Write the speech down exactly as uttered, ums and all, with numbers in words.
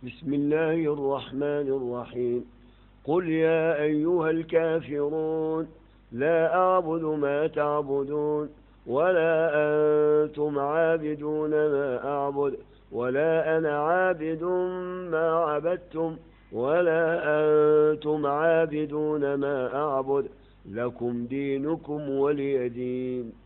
بسم الله الرحمن الرحيم. قل يا أيها الكافرون لا أعبد ما تعبدون ولا أنتم عابدون ما أعبد ولا أنا عابد ما عبدتم ولا أنتم عابدون ما أعبد لكم دينكم ولي دين.